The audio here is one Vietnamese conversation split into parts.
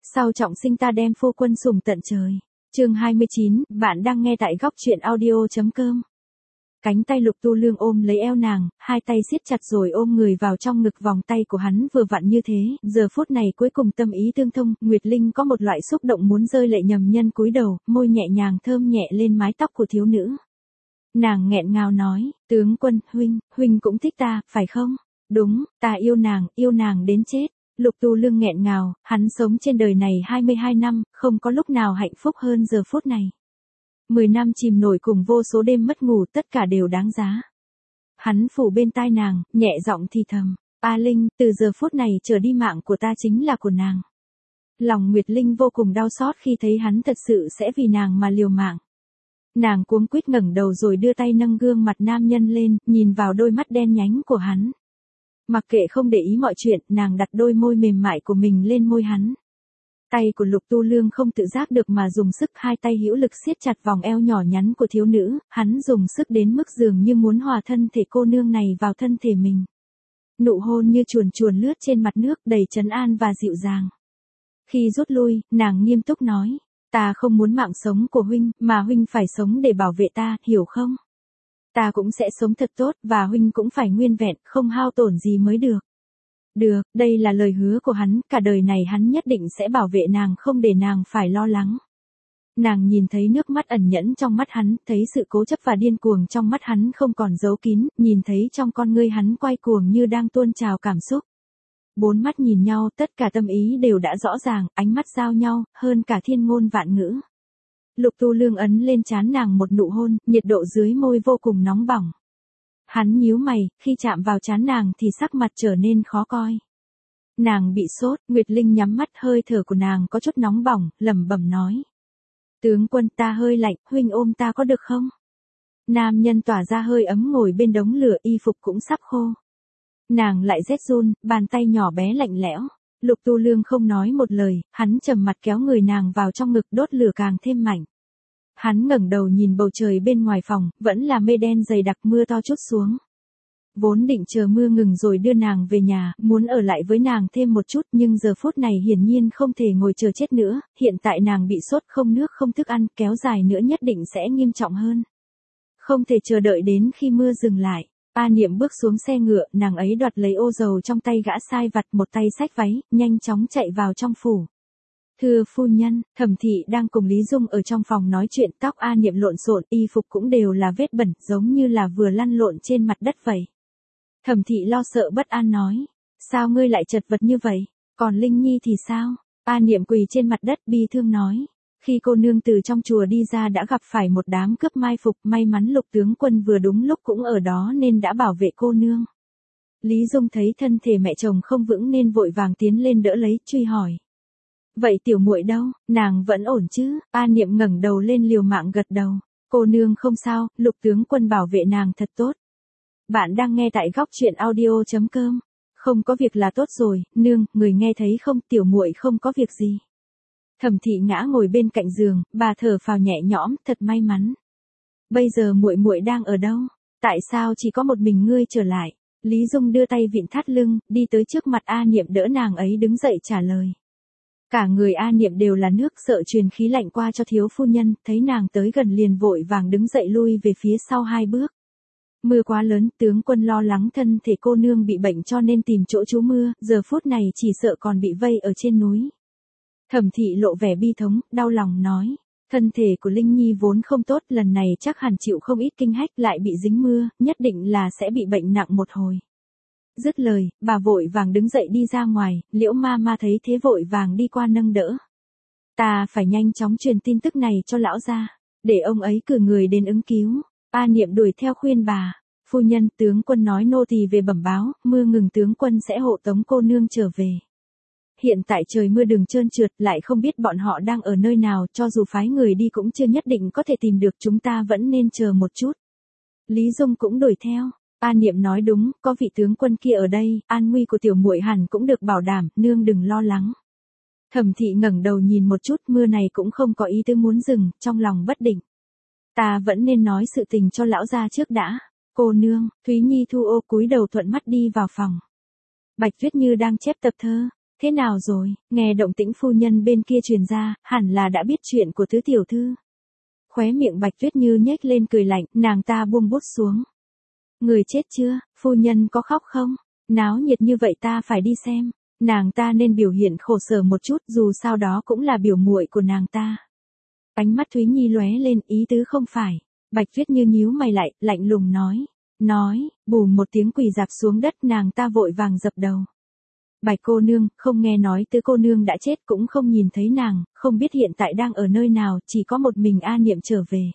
Sau trọng sinh ta đem phu quân sủng tận trời. Chương 29, bạn đang nghe tại góc truyện audio.com. Cánh tay Lục Tu Lương ôm lấy eo nàng, hai tay siết chặt rồi ôm người vào trong ngực, vòng tay của hắn vừa vặn như thế, giờ phút này cuối cùng tâm ý tương thông, Nguyệt Linh có một loại xúc động muốn rơi lệ, nhầm nhân cúi đầu, môi nhẹ nhàng thơm nhẹ lên mái tóc của thiếu nữ. Nàng nghẹn ngào nói, tướng quân, huynh cũng thích ta, phải không? Đúng, ta yêu nàng đến chết. Lục Tu Lương nghẹn ngào, hắn sống trên đời này 22 năm, không có lúc nào hạnh phúc hơn giờ phút này. 10 năm chìm nổi cùng vô số đêm mất ngủ, tất cả đều đáng giá. Hắn phủ bên tai nàng, nhẹ giọng thì thầm, A Linh, từ giờ phút này trở đi mạng của ta chính là của nàng. Lòng Nguyệt Linh vô cùng đau xót khi thấy hắn thật sự sẽ vì nàng mà liều mạng. Nàng cuống quýt ngẩng đầu rồi đưa tay nâng gương mặt nam nhân lên, nhìn vào đôi mắt đen nhánh của hắn. Mặc kệ không để ý mọi chuyện, nàng đặt đôi môi mềm mại của mình lên môi hắn. Tay của Lục Tu Lương không tự giác được mà dùng sức, hai tay hữu lực siết chặt vòng eo nhỏ nhắn của thiếu nữ, hắn dùng sức đến mức dường như muốn hòa thân thể cô nương này vào thân thể mình. Nụ hôn như chuồn chuồn lướt trên mặt nước, đầy trấn an và dịu dàng. Khi rút lui, nàng nghiêm túc nói, ta không muốn mạng sống của huynh, mà huynh phải sống để bảo vệ ta, hiểu không? Ta cũng sẽ sống thật tốt, và huynh cũng phải nguyên vẹn, không hao tổn gì mới được. Được, đây là lời hứa của hắn, cả đời này hắn nhất định sẽ bảo vệ nàng, không để nàng phải lo lắng. Nàng nhìn thấy nước mắt ẩn nhẫn trong mắt hắn, thấy sự cố chấp và điên cuồng trong mắt hắn không còn giấu kín, nhìn thấy trong con ngươi hắn quay cuồng như đang tuôn trào cảm xúc. Bốn mắt nhìn nhau, tất cả tâm ý đều đã rõ ràng, ánh mắt giao nhau, hơn cả thiên ngôn vạn ngữ. Lục Tu Lương ấn lên trán nàng một nụ hôn, nhiệt độ dưới môi vô cùng nóng bỏng. Hắn nhíu mày, khi chạm vào trán nàng thì sắc mặt trở nên khó coi. Nàng bị sốt, Nguyệt Linh nhắm mắt, hơi thở của nàng có chút nóng bỏng, lẩm bẩm nói. Tướng quân, ta hơi lạnh, huynh ôm ta có được không? Nam nhân tỏa ra hơi ấm ngồi bên đống lửa, y phục cũng sắp khô. Nàng lại rét run, bàn tay nhỏ bé lạnh lẽo. Lục Tu Lương không nói một lời, hắn trầm mặt kéo người nàng vào trong ngực, đốt lửa càng thêm mạnh. Hắn ngẩng đầu nhìn bầu trời bên ngoài phòng, vẫn là mây đen dày đặc, mưa to chút xuống. Vốn định chờ mưa ngừng rồi đưa nàng về nhà, muốn ở lại với nàng thêm một chút, nhưng giờ phút này hiển nhiên không thể ngồi chờ chết nữa, hiện tại nàng bị sốt, không nước không thức ăn, kéo dài nữa nhất định sẽ nghiêm trọng hơn. Không thể chờ đợi đến khi mưa dừng lại. A Niệm bước xuống xe ngựa, nàng ấy đoạt lấy ô dầu trong tay gã sai vặt, một tay xách váy, nhanh chóng chạy vào trong phủ. Thưa phu nhân, Thẩm thị đang cùng Lý Dung ở trong phòng nói chuyện, tóc A Niệm lộn xộn, y phục cũng đều là vết bẩn, giống như là vừa lăn lộn trên mặt đất vậy. Thẩm thị lo sợ bất an nói, sao ngươi lại chật vật như vậy, còn Linh Nhi thì sao? A Niệm quỳ trên mặt đất bi thương nói, khi cô nương từ trong chùa đi ra đã gặp phải một đám cướp mai phục, may mắn Lục tướng quân vừa đúng lúc cũng ở đó nên đã bảo vệ cô nương. Lý Dung thấy thân thể mẹ chồng không vững nên vội vàng tiến lên đỡ lấy, truy hỏi. Vậy tiểu muội đâu, nàng vẫn ổn chứ? A Niệm ngẩng đầu lên liều mạng gật đầu. Cô nương không sao, Lục tướng quân bảo vệ nàng thật tốt. Bạn đang nghe tại góc truyện audio.com. Không có việc là tốt rồi, nương, người nghe thấy không, tiểu muội không có việc gì. Thẩm thị ngã ngồi bên cạnh giường, bà thở phào nhẹ nhõm, thật may mắn. Bây giờ muội muội đang ở đâu? Tại sao chỉ có một mình ngươi trở lại? Lý Dung đưa tay vịn thắt lưng, đi tới trước mặt A Niệm đỡ nàng ấy đứng dậy trả lời. Cả người A Niệm đều là nước, sợ truyền khí lạnh qua cho thiếu phu nhân, thấy nàng tới gần liền vội vàng đứng dậy lui về phía sau 2 bước. Mưa quá lớn, tướng quân lo lắng thân thể cô nương bị bệnh cho nên tìm chỗ trú mưa, giờ phút này chỉ sợ còn bị vây ở trên núi. Thẩm thị lộ vẻ bi thống, đau lòng nói, thân thể của Linh Nhi vốn không tốt, lần này chắc hẳn chịu không ít kinh hách, lại bị dính mưa, nhất định là sẽ bị bệnh nặng một hồi. Dứt lời, bà vội vàng đứng dậy đi ra ngoài, Liễu ma ma thấy thế vội vàng đi qua nâng đỡ. Ta phải nhanh chóng truyền tin tức này cho lão gia, để ông ấy cử người đến ứng cứu. A Niệm đuổi theo khuyên bà, phu nhân, tướng quân nói nô tỳ về bẩm báo, mưa ngừng tướng quân sẽ hộ tống cô nương trở về. Hiện tại trời mưa đường trơn trượt, lại không biết bọn họ đang ở nơi nào, cho dù phái người đi cũng chưa nhất định có thể tìm được, chúng ta vẫn nên chờ một chút. Lý Dung cũng đuổi theo. A Niệm nói đúng, có vị tướng quân kia ở đây, an nguy của tiểu muội hẳn cũng được bảo đảm, nương đừng lo lắng. Thẩm thị ngẩng đầu nhìn một chút, mưa này cũng không có ý tứ muốn dừng, trong lòng bất định. Ta vẫn nên nói sự tình cho lão gia trước đã. Cô nương, Thúy Nhi Thu Ô cúi đầu thuận mắt đi vào phòng. Bạch Tuyết Như đang chép tập thơ. Thế nào rồi, nghe động tĩnh phu nhân bên kia truyền ra, hẳn là đã biết chuyện của tứ tiểu thư. Khóe miệng Bạch Tuyết Như nhếch lên cười lạnh, nàng ta buông bút xuống. Người chết chưa, phu nhân có khóc không? Náo nhiệt như vậy ta phải đi xem. Nàng ta nên biểu hiện khổ sở một chút, dù sao đó cũng là biểu muội của nàng ta. Ánh mắt Thúy Nhi lóe lên, ý tứ không phải. Bạch Tuyết Như nhíu mày lại, lạnh lùng nói, bùm một tiếng quỳ dạp xuống đất, nàng ta vội vàng dập đầu. Bạch cô nương, không nghe nói tứ cô nương đã chết, cũng không nhìn thấy nàng, không biết hiện tại đang ở nơi nào, chỉ có một mình A Niệm trở về.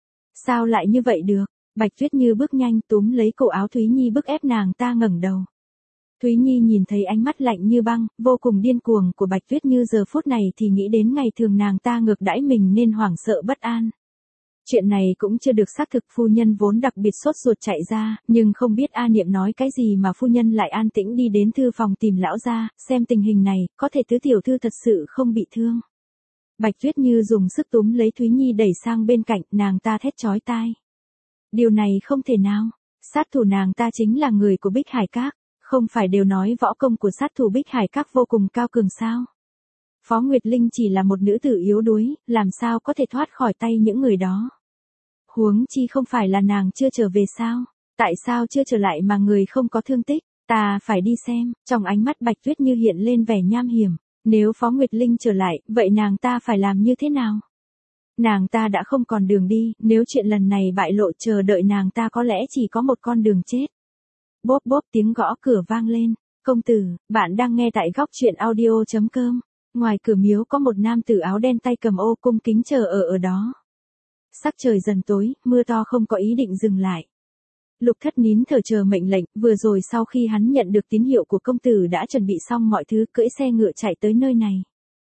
Sao lại như vậy được? Bạch Tuyết Như bước nhanh túm lấy cổ áo Thúy Nhi bức ép nàng ta ngẩng đầu. Thúy Nhi nhìn thấy ánh mắt lạnh như băng, vô cùng điên cuồng của Bạch Tuyết Như giờ phút này thì nghĩ đến ngày thường nàng ta ngược đãi mình nên hoảng sợ bất an. Chuyện này cũng chưa được xác thực, phu nhân vốn đặc biệt sốt ruột chạy ra, nhưng không biết A Niệm nói cái gì mà phu nhân lại an tĩnh đi đến thư phòng tìm lão gia, xem tình hình này, có thể tứ tiểu thư thật sự không bị thương. Bạch Tuyết Như dùng sức túm lấy Thúy Nhi đẩy sang bên cạnh, nàng ta thét chói tai. Điều này không thể nào, sát thủ nàng ta chính là người của Bích Hải Các, không phải đều nói võ công của sát thủ Bích Hải Các vô cùng cao cường sao? Phó Nguyệt Linh chỉ là một nữ tử yếu đuối, làm sao có thể thoát khỏi tay những người đó? Huống chi không phải là nàng chưa trở về sao? Tại sao chưa trở lại mà người không có thương tích? Ta phải đi xem. Trong ánh mắt Bạch Tuyết Như hiện lên vẻ nham hiểm. Nếu Phó Nguyệt Linh trở lại, vậy nàng ta phải làm như thế nào? Nàng ta đã không còn đường đi, nếu chuyện lần này bại lộ, chờ đợi nàng ta có lẽ chỉ có một con đường chết. Bốp bốp tiếng gõ cửa vang lên. Công tử, bạn đang nghe tại góc truyện audio.com. Ngoài cửa miếu có một nam tử áo đen tay cầm ô cung kính chờ ở đó. Sắc trời dần tối, mưa to không có ý định dừng lại. Lục Thất nín thở chờ mệnh lệnh, vừa rồi sau khi hắn nhận được tín hiệu của công tử đã chuẩn bị xong mọi thứ, cưỡi xe ngựa chạy tới nơi này.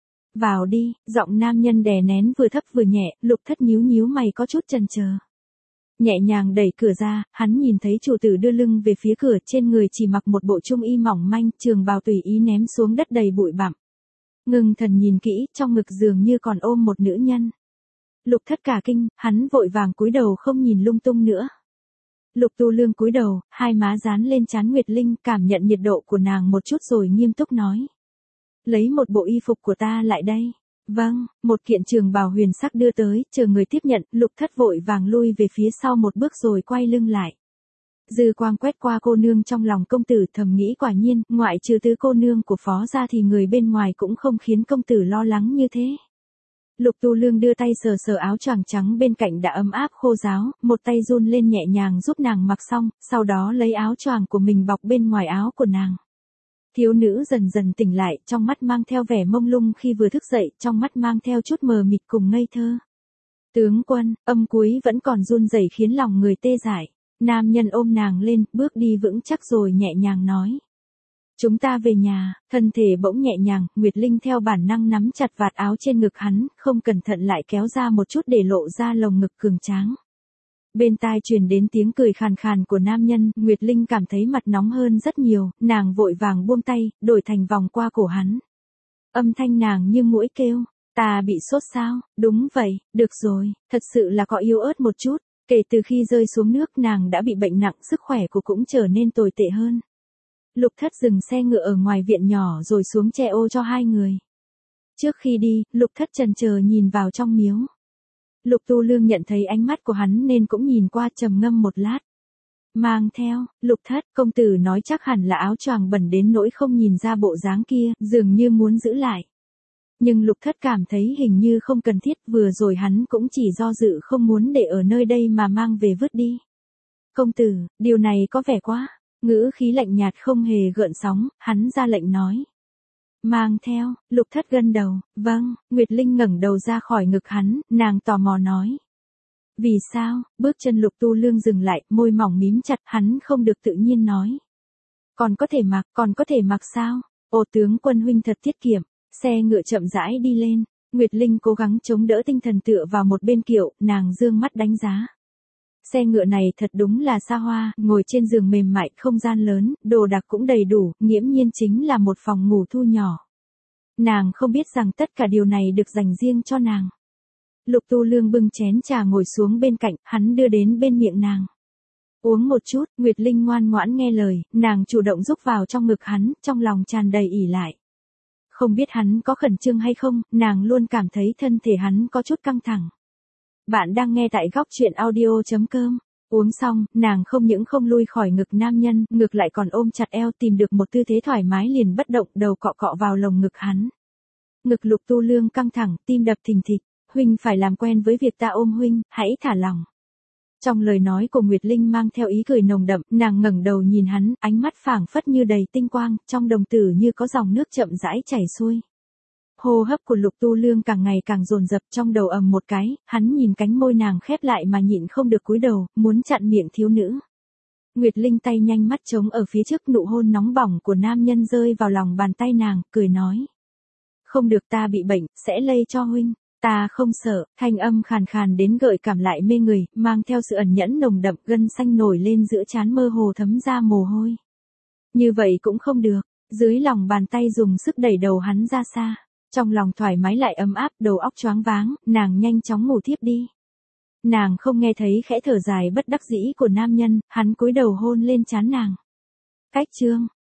Vào đi, giọng nam nhân đè nén vừa thấp vừa nhẹ, Lục Thất nhíu nhíu mày có chút chần chờ. Nhẹ nhàng đẩy cửa ra, hắn nhìn thấy chủ tử đưa lưng về phía cửa, trên người chỉ mặc một bộ trung y mỏng manh, trường bào tùy ý ném xuống đất đầy bụi bặm. Ngưng thần nhìn kỹ, trong ngực dường như còn ôm một nữ nhân. Lục Thất cả kinh, hắn vội vàng cúi đầu không nhìn lung tung nữa. Lục Tu Lương cúi đầu, hai má dán lên trán Nguyệt Linh, cảm nhận nhiệt độ của nàng một chút rồi nghiêm túc nói. Lấy một bộ y phục của ta lại đây. Vâng, một kiện trường bào huyền sắc đưa tới, chờ người tiếp nhận, Lục Thất vội vàng lui về phía sau một bước rồi quay lưng lại. Dư quang quét qua cô nương trong lòng công tử, thầm nghĩ quả nhiên, ngoại trừ tứ cô nương của phó ra thì người bên ngoài cũng không khiến công tử lo lắng như thế. Lục Tu Lương đưa tay sờ sờ áo choàng trắng bên cạnh đã ấm áp khô ráo, một tay run lên nhẹ nhàng giúp nàng mặc xong, sau đó lấy áo choàng của mình bọc bên ngoài áo của nàng. Thiếu nữ dần dần tỉnh lại, trong mắt mang theo vẻ mông lung khi vừa thức dậy, trong mắt mang theo chút mờ mịt cùng ngây thơ. Tướng quân, âm cuối vẫn còn run rẩy khiến lòng người tê dại. Nam nhân ôm nàng lên, bước đi vững chắc rồi nhẹ nhàng nói. Chúng ta về nhà, thân thể bỗng nhẹ nhàng, Nguyệt Linh theo bản năng nắm chặt vạt áo trên ngực hắn, không cẩn thận lại kéo ra một chút để lộ ra lồng ngực cường tráng. Bên tai truyền đến tiếng cười khàn khàn của nam nhân, Nguyệt Linh cảm thấy mặt nóng hơn rất nhiều, nàng vội vàng buông tay, đổi thành vòng qua cổ hắn. Âm thanh nàng như muỗi kêu, ta bị sốt sao, đúng vậy, được rồi, thật sự là có yếu ớt một chút, kể từ khi rơi xuống nước nàng đã bị bệnh nặng, sức khỏe của cũng trở nên tồi tệ hơn. Lục Thất dừng xe ngựa ở ngoài viện nhỏ rồi xuống che ô cho hai người. Trước khi đi, Lục Thất chần chờ nhìn vào trong miếu. Lục Tu Lương nhận thấy ánh mắt của hắn nên cũng nhìn qua, trầm ngâm một lát. Mang theo, Lục Thất, công tử nói chắc hẳn là áo choàng bẩn đến nỗi không nhìn ra bộ dáng kia, dường như muốn giữ lại. Nhưng Lục Thất cảm thấy hình như không cần thiết, vừa rồi hắn cũng chỉ do dự không muốn để ở nơi đây mà mang về vứt đi. Công tử, điều này có vẻ quá. Ngữ khí lạnh nhạt không hề gợn sóng, hắn ra lệnh nói. Mang theo, Lục Thất gật đầu, vâng, Nguyệt Linh ngẩng đầu ra khỏi ngực hắn, nàng tò mò nói. Vì sao, bước chân Lục Tu Lương dừng lại, môi mỏng mím chặt, hắn không được tự nhiên nói. Còn có thể mặc sao? Ô tướng quân huynh thật tiết kiệm, xe ngựa chậm rãi đi lên, Nguyệt Linh cố gắng chống đỡ tinh thần tựa vào một bên kiệu, nàng dương mắt đánh giá. Xe ngựa này thật đúng là xa hoa, ngồi trên giường mềm mại, không gian lớn, đồ đạc cũng đầy đủ, nghiễm nhiên chính là một phòng ngủ thu nhỏ. Nàng không biết rằng tất cả điều này được dành riêng cho nàng. Lục Tu Lương bưng chén trà ngồi xuống bên cạnh, hắn đưa đến bên miệng nàng. Uống một chút, Nguyệt Linh ngoan ngoãn nghe lời, nàng chủ động rúc vào trong ngực hắn, trong lòng tràn đầy ỷ lại. Không biết hắn có khẩn trương hay không, nàng luôn cảm thấy thân thể hắn có chút căng thẳng. Bạn đang nghe tại góc chuyện audio.com. Uống xong, nàng không những không lui khỏi ngực nam nhân, ngược lại còn ôm chặt eo tìm được một tư thế thoải mái liền bất động, đầu cọ cọ vào lồng ngực hắn. Ngực Lục Tu Lương căng thẳng, tim đập thình thịch, huynh phải làm quen với việc ta ôm huynh, hãy thả lỏng. Trong lời nói của Nguyệt Linh mang theo ý cười nồng đậm, nàng ngẩng đầu nhìn hắn, ánh mắt phảng phất như đầy tinh quang, trong đồng tử như có dòng nước chậm rãi chảy xuôi. Hô hấp của Lục Tu Lương càng ngày càng dồn dập, trong đầu ầm một cái, hắn nhìn cánh môi nàng khép lại mà nhịn không được cúi đầu, muốn chặn miệng thiếu nữ. Nguyệt Linh tay nhanh mắt trống ở phía trước, nụ hôn nóng bỏng của nam nhân rơi vào lòng bàn tay nàng, cười nói. Không được, ta bị bệnh, sẽ lây cho huynh. Ta không sợ, thanh âm khàn khàn đến gợi cảm lại mê người, mang theo sự ẩn nhẫn nồng đậm, gân xanh nổi lên giữa trán, mơ hồ thấm ra mồ hôi. Như vậy cũng không được, dưới lòng bàn tay dùng sức đẩy đầu hắn ra xa. Trong lòng thoải mái lại ấm áp, đầu óc choáng váng, nàng nhanh chóng ngủ thiếp đi. Nàng không nghe thấy khẽ thở dài bất đắc dĩ của nam nhân, hắn cúi đầu hôn lên trán nàng. Cách chương